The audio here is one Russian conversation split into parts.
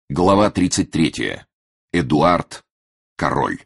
Глава 33. Эдуард Король.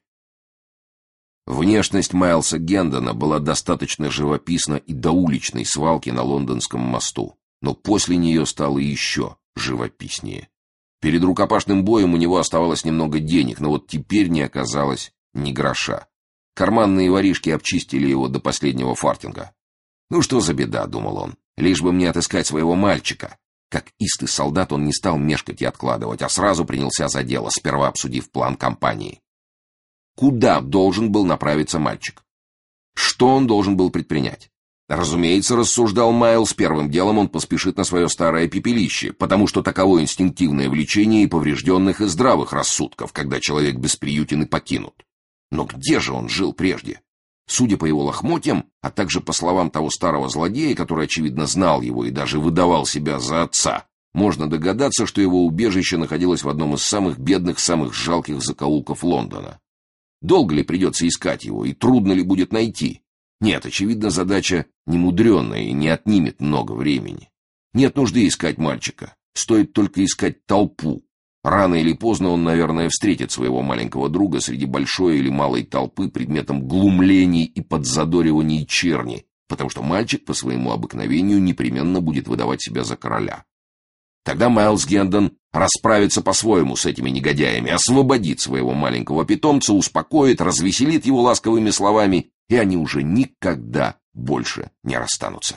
Внешность Майлса Гендона была достаточно живописна и до уличной свалки на Лондонском мосту, но после нее стало еще живописнее. Перед рукопашным боем у него оставалось немного денег, но вот теперь не оказалось ни гроша. Карманные воришки обчистили его до последнего фартинга. «Ну что за беда», — думал он, — «лишь бы мне отыскать своего мальчика». Как истый солдат он не стал мешкать и откладывать, а сразу принялся за дело, сперва обсудив план кампании. Куда должен был направиться мальчик? Что он должен был предпринять? Разумеется, рассуждал Майлс, первым делом он поспешит на свое старое пепелище, потому что таково инстинктивное влечение и поврежденных, и здравых рассудков, когда человек бесприютен и покинут. Но где же он жил прежде? Судя по его лохмотьям, а также по словам того старого злодея, который, очевидно, знал его и даже выдавал себя за отца, можно догадаться, что его убежище находилось в одном из самых бедных, самых жалких закоулков Лондона. Долго ли придется искать его, и трудно ли будет найти? Нет, очевидно, задача немудренная и не отнимет много времени. Нет нужды искать мальчика, стоит только искать толпу. Рано или поздно он, наверное, встретит своего маленького друга среди большой или малой толпы предметом глумлений и подзадориваний черни, потому что мальчик по своему обыкновению непременно будет выдавать себя за короля. Тогда Майлс Гендон расправится по-своему с этими негодяями, освободит своего маленького питомца, успокоит, развеселит его ласковыми словами, и они уже никогда больше не расстанутся.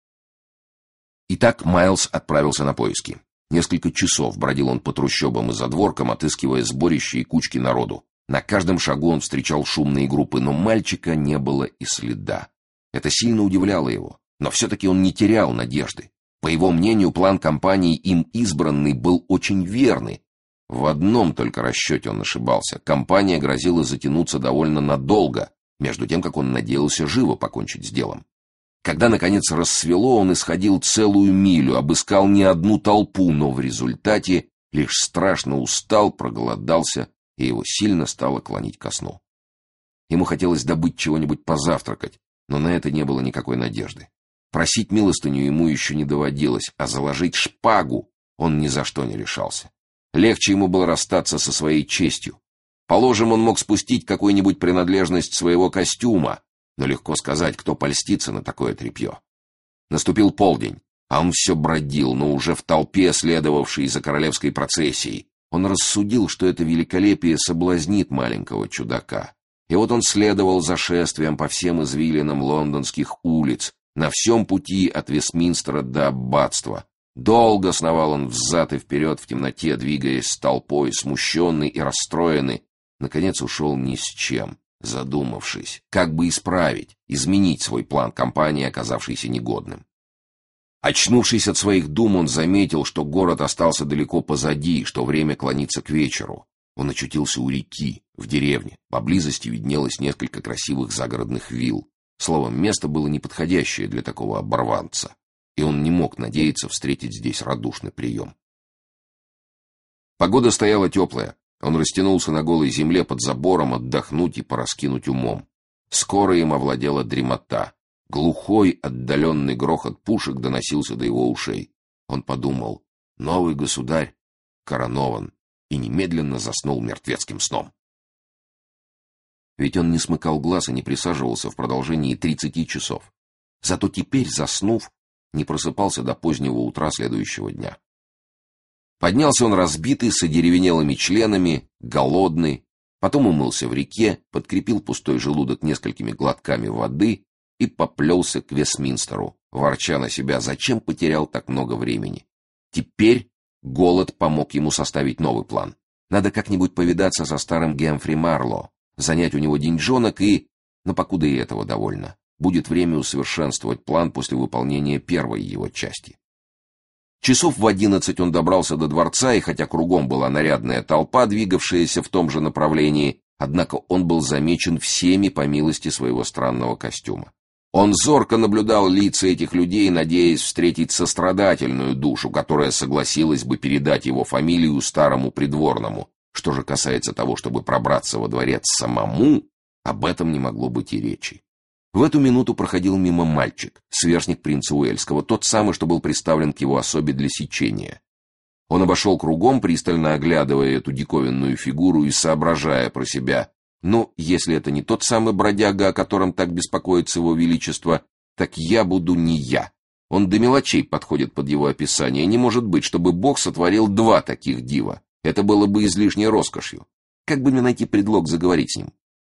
Итак, Майлс отправился на поиски. Несколько часов бродил он по трущобам и задворкам, отыскивая сборища и кучки народу. На каждом шагу он встречал шумные группы, но мальчика не было и следа. Это сильно удивляло его, но все-таки он не терял надежды. По его мнению, план кампании, им избранный, был очень верный. В одном только расчете он ошибался. Кампания грозила затянуться довольно надолго, между тем, как он надеялся живо покончить с делом. Когда, наконец, рассвело, он исходил целую милю, обыскал не одну толпу, но в результате лишь страшно устал, проголодался, и его сильно стало клонить ко сну. Ему хотелось добыть чего-нибудь позавтракать, но на это не было никакой надежды. Просить милостыню ему еще не доводилось, а заложить шпагу он ни за что не решался. Легче ему было расстаться со своей честью. Положим, он мог спустить какую-нибудь принадлежность своего костюма, но легко сказать, кто польстится на такое тряпье. Наступил полдень, а он все бродил, но уже в толпе, следовавшей за королевской процессией. Он рассудил, что это великолепие соблазнит маленького чудака. И вот он следовал за шествием по всем извилинам лондонских улиц, на всем пути от Вестминстера до аббатства. Долго сновал он взад и вперед в темноте, двигаясь с толпой, смущенный и расстроенный. Наконец ушел ни с чем, задумавшись, как бы исправить, изменить свой план кампании, оказавшийся негодным. Очнувшись от своих дум, он заметил, что город остался далеко позади, что время клонится к вечеру. Он очутился у реки, в деревне. Поблизости виднелось несколько красивых загородных вилл. Словом, место было неподходящее для такого оборванца, и он не мог надеяться встретить здесь радушный прием. Погода стояла теплая. Он растянулся на голой земле под забором отдохнуть и пораскинуть умом. Скоро им овладела дремота. Глухой, отдаленный грохот пушек доносился до его ушей. Он подумал: новый государь коронован, и немедленно заснул мертвецким сном. Ведь он не смыкал глаз и не присаживался в продолжении 30 часов. Зато теперь, заснув, не просыпался до позднего утра следующего дня. Поднялся он разбитый, с одеревенелыми членами, голодный, потом умылся в реке, подкрепил пустой желудок несколькими глотками воды и поплелся к Вестминстеру, ворча на себя, зачем потерял так много времени. Теперь голод помог ему составить новый план. Надо как-нибудь повидаться со старым Гемфри Марло, занять у него деньжонок и... Но покуда и этого довольно. Будет время усовершенствовать план после выполнения первой его части. Часов в 11 он добрался до дворца, и хотя кругом была нарядная толпа, двигавшаяся в том же направлении, однако он был замечен всеми по милости своего странного костюма. Он зорко наблюдал лица этих людей, надеясь встретить сострадательную душу, которая согласилась бы передать его фамилию старому придворному. Что же касается того, чтобы пробраться во дворец самому, об этом не могло быть и речи. В эту минуту проходил мимо мальчик, сверстник принца Уэльского, тот самый, что был приставлен к его особе для сечения. Он обошел кругом, пристально оглядывая эту диковинную фигуру и соображая про себя: ну, если это не тот самый бродяга, о котором так беспокоится его величество, так я буду не я. Он до мелочей подходит под его описание. Не может быть, чтобы Бог сотворил два таких дива. Это было бы излишней роскошью. Как бы мне найти предлог заговорить с ним?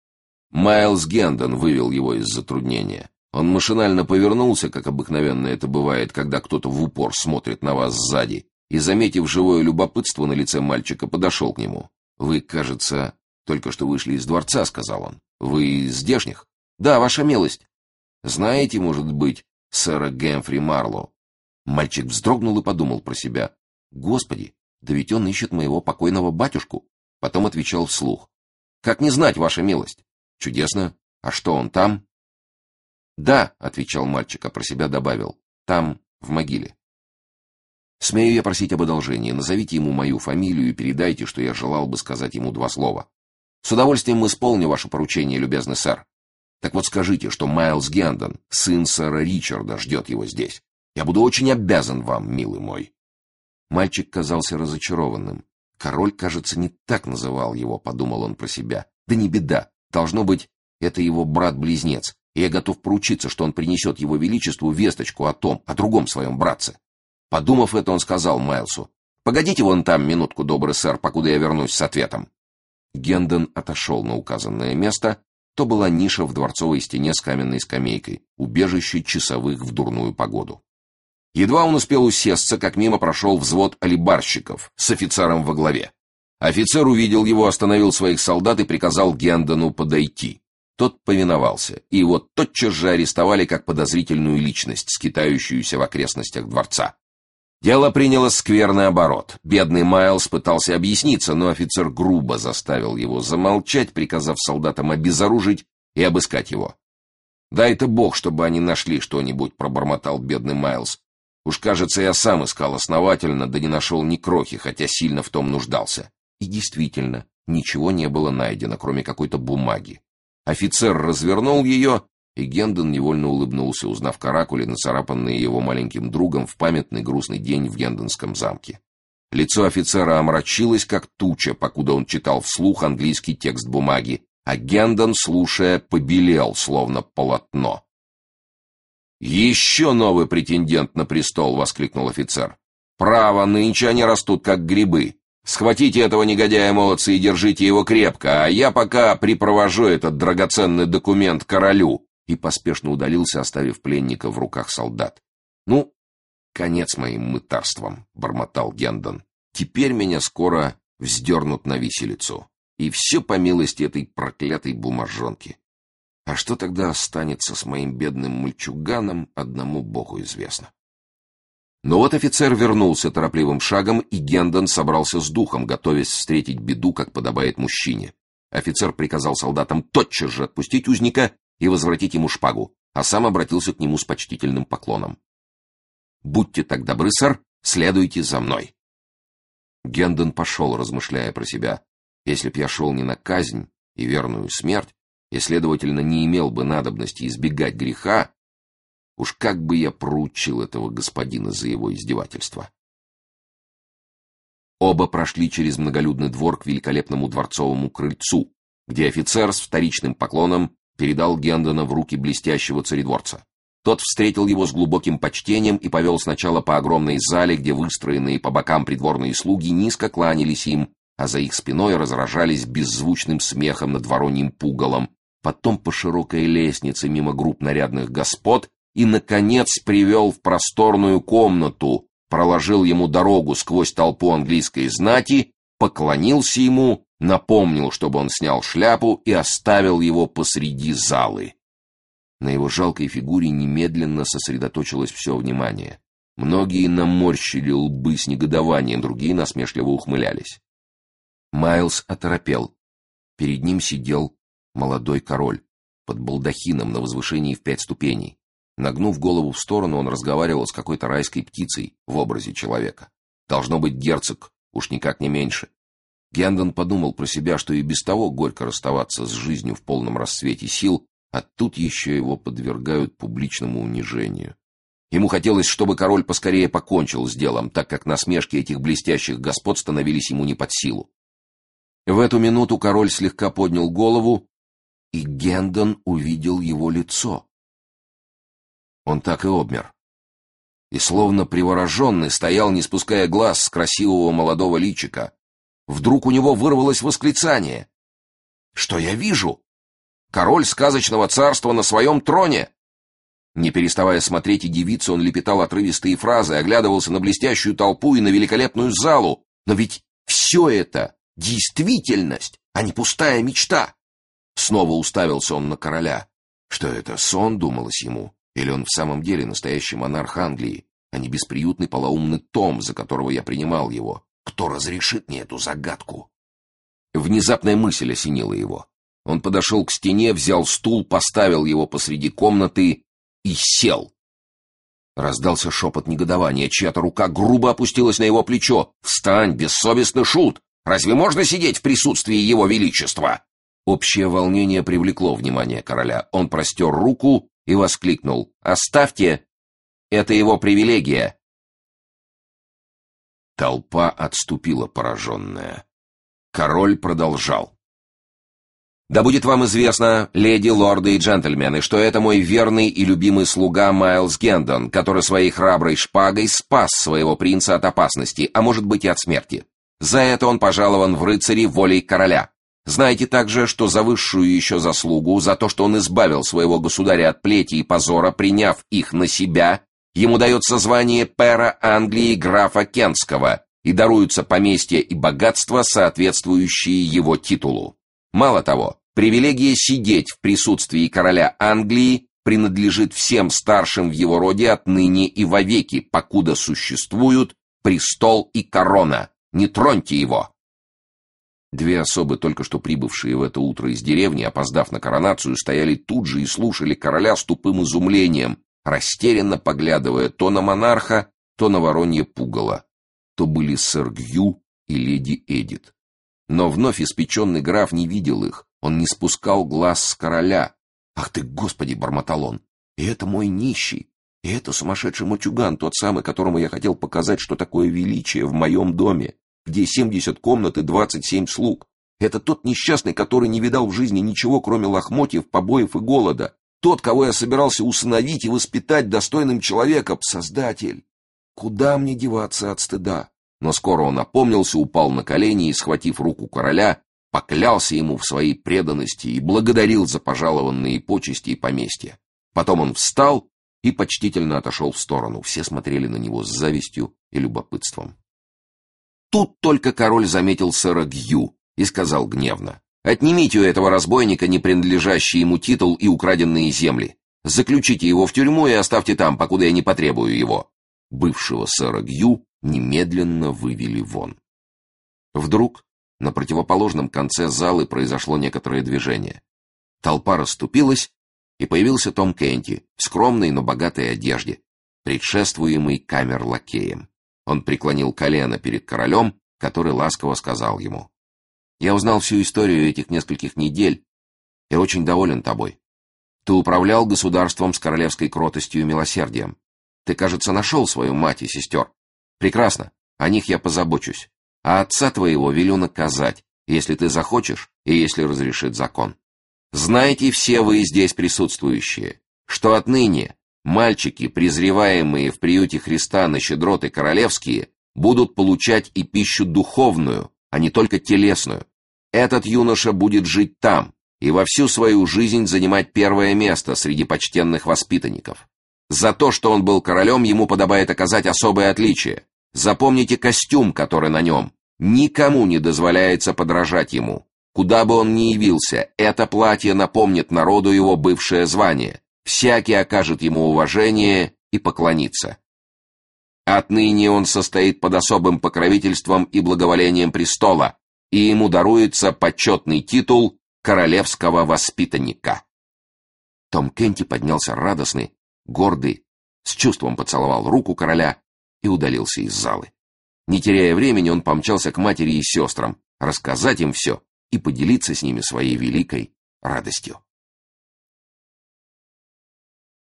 Майлз Гендон вывел его из затруднения. Он машинально повернулся, как обыкновенно это бывает, когда кто-то в упор смотрит на вас сзади, и, заметив живое любопытство на лице мальчика, подошел к нему. «Вы, кажется, только что вышли из дворца», — сказал он. «Вы из здешних?» «Да, ваша милость». «Знаете, может быть, сэра Гэмфри Марлоу?» Мальчик вздрогнул и подумал про себя: «Господи, да ведь он ищет моего покойного батюшку». Потом отвечал вслух: «Как не знать, ваша милость?» «Чудесно. А что, он там?» «Да», — отвечал мальчик, а про себя добавил: «Там, в могиле». «Смею я просить об одолжении. Назовите ему мою фамилию и передайте, что я желал бы сказать ему два слова». «С удовольствием исполню ваше поручение, любезный сэр. Так вот скажите, что Майлз Гендон, сын сэра Ричарда, ждет его здесь. Я буду очень обязан вам, милый мой». Мальчик казался разочарованным. «Король, кажется, не так называл его», — подумал он про себя. «Да не беда. Должно быть, это его брат-близнец, и я готов поручиться, что он принесет его величеству весточку о другом своем братце». Подумав это, он сказал Майлсу: «Погодите вон там минутку, добрый сэр, покуда я вернусь с ответом». Гендон отошел на указанное место. То была ниша в дворцовой стене с каменной скамейкой, убежище часовых в дурную погоду. Едва он успел усесться, как мимо прошел взвод алибарщиков с офицером во главе. Офицер увидел его, остановил своих солдат и приказал Гендону подойти. Тот повиновался, и его тотчас же арестовали как подозрительную личность, скитающуюся в окрестностях дворца. Дело приняло скверный оборот. Бедный Майлз пытался объясниться, но офицер грубо заставил его замолчать, приказав солдатам обезоружить и обыскать его. «Дай-то Бог, чтобы они нашли что-нибудь», — пробормотал бедный Майлз. «Уж, кажется, я сам искал основательно, да не нашел ни крохи, хотя сильно в том нуждался». И действительно, ничего не было найдено, кроме какой-то бумаги. Офицер развернул ее, и Гендон невольно улыбнулся, узнав каракули, нацарапанные его маленьким другом в памятный грустный день в Гендонском замке. Лицо офицера омрачилось, как туча, покуда он читал вслух английский текст бумаги, а Гендон, слушая, побелел, словно полотно. «Еще новый претендент на престол!» — воскликнул офицер. «Право, нынче они растут, как грибы. Схватите этого негодяя, молодцы, и держите его крепко, а я пока припровожу этот драгоценный документ королю», и поспешно удалился, оставив пленника в руках солдат. «Ну, конец моим мытарствам», — бормотал Гендон. «Теперь меня скоро вздернут на виселицу. И все по милости этой проклятой бумажонки. А что тогда останется с моим бедным мальчуганом, одному Богу известно». Но вот офицер вернулся торопливым шагом, и Гендон собрался с духом, готовясь встретить беду, как подобает мужчине. Офицер приказал солдатам тотчас же отпустить узника и возвратить ему шпагу, а сам обратился к нему с почтительным поклоном. «Будьте так добры, сэр, следуйте за мной». Гендон пошел, размышляя про себя. Если б я шел не на казнь и верную смерть, и, следовательно, не имел бы надобности избегать греха, уж как бы я проучил этого господина за его издевательство. Оба прошли через многолюдный двор к великолепному дворцовому крыльцу, где офицер с вторичным поклоном передал Гендона в руки блестящего царедворца. Тот встретил его с глубоким почтением и повел сначала по огромной зале, где выстроенные по бокам придворные слуги низко кланялись им, а за их спиной разражались беззвучным смехом над вороньим пугалом, потом по широкой лестнице мимо групп нарядных господ и, наконец, привел в просторную комнату, проложил ему дорогу сквозь толпу английской знати, поклонился ему, напомнил, чтобы он снял шляпу и оставил его посреди залы. На его жалкой фигуре немедленно сосредоточилось все внимание. Многие наморщили лбы с негодованием, другие насмешливо ухмылялись. Майлз оторопел. Перед ним сидел молодой король, под балдахином на возвышении в 5 ступеней. Нагнув голову в сторону, он разговаривал с какой-то райской птицей в образе человека. Должно быть герцог, уж никак не меньше. Гендон подумал про себя, что и без того горько расставаться с жизнью в полном расцвете сил, а тут еще его подвергают публичному унижению. Ему хотелось, чтобы король поскорее покончил с делом, так как насмешки этих блестящих господ становились ему не под силу. В эту минуту король слегка поднял голову, и Гендон увидел его лицо. Он так и обмер. И словно привороженный стоял, не спуская глаз с красивого молодого личика. Вдруг у него вырвалось восклицание. «Что я вижу? Король сказочного царства на своем троне!» Не переставая смотреть и дивиться, он лепетал отрывистые фразы, оглядывался на блестящую толпу и на великолепную залу. Но ведь все это действительность, а не пустая мечта. Снова уставился он на короля. Что это, сон, думалось ему? Или он в самом деле настоящий монарх Англии, а не бесприютный полоумный Том, за которого я принимал его? Кто разрешит мне эту загадку? Внезапная мысль осенила его. Он подошел к стене, взял стул, поставил его посреди комнаты и сел. Раздался шепот негодования, чья-то рука грубо опустилась на его плечо. «Встань, бессовестный шут! Разве можно сидеть в присутствии его величества?» Общее волнение привлекло внимание короля. Он простер руку и воскликнул: «Оставьте! Это его привилегия!» Толпа отступила пораженная. Король продолжал: «Да будет вам известно, леди, лорды и джентльмены, что это мой верный и любимый слуга Майлз Гендон, который своей храброй шпагой спас своего принца от опасности, а может быть и от смерти. За это он пожалован в рыцари волей короля. Знаете также, что за высшую еще заслугу, за то, что он избавил своего государя от плети и позора, приняв их на себя, ему дается звание пэра Англии графа Кентского и даруются поместья и богатства, соответствующие его титулу. Мало того, привилегия сидеть в присутствии короля Англии принадлежит всем старшим в его роде отныне и вовеки, покуда существуют престол и корона. Не троньте его!» Две особы, только что прибывшие в это утро из деревни, опоздав на коронацию, стояли тут же и слушали короля с тупым изумлением, растерянно поглядывая то на монарха, то на воронье пугало. То были сэр Гью и леди Эдит. Но вновь испеченный граф не видел их, он не спускал глаз с короля. «Ах ты, Господи!» — бормотал он. «И это мой нищий, и это сумасшедший мальчуган, тот самый, которому я хотел показать, что такое величие в моем доме, где 70 комнат и 27 слуг. Это тот несчастный, который не видал в жизни ничего, кроме лохмотьев, побоев и голода. Тот, кого я собирался усыновить и воспитать достойным человеком. Создатель! Куда мне деваться от стыда?» Но скоро он опомнился, упал на колени и, схватив руку короля, поклялся ему в своей преданности и благодарил за пожалованные почести и поместья. Потом он встал и почтительно отошел в сторону. Все смотрели на него с завистью и любопытством. Тут только король заметил сэра Гью и сказал гневно: «Отнимите у этого разбойника не принадлежащий ему титул и украденные земли. Заключите его в тюрьму и оставьте там, покуда я не потребую его». Бывшего сэра Гью немедленно вывели вон. Вдруг на противоположном конце залы произошло некоторое движение. Толпа расступилась, и появился Том Кенти в скромной, но богатой одежде, предшествуемый камер-лакеем. Он преклонил колено перед королем, который ласково сказал ему: «Я узнал всю историю этих нескольких недель и очень доволен тобой. Ты управлял государством с королевской кротостью и милосердием. Ты, кажется, нашел свою мать и сестер. Прекрасно, о них я позабочусь. А отца твоего велю наказать, если ты захочешь и если разрешит закон. Знаете все вы здесь присутствующие, что отныне мальчики, презреваемые в приюте Христа на щедроты королевские, будут получать и пищу духовную, а не только телесную. Этот юноша будет жить там и во всю свою жизнь занимать первое место среди почтенных воспитанников. За то, что он был королем, ему подобает оказать особое отличие. Запомните костюм, который на нем. Никому не дозволяется подражать ему. Куда бы он ни явился, это платье напомнит народу его бывшее звание. Всякий окажет ему уважение и поклонится. Отныне он состоит под особым покровительством и благоволением престола, и ему даруется почетный титул королевского воспитанника». Том Кенти поднялся радостный, гордый, с чувством поцеловал руку короля и удалился из залы. Не теряя времени, он помчался к матери и сестрам, рассказать им все и поделиться с ними своей великой радостью.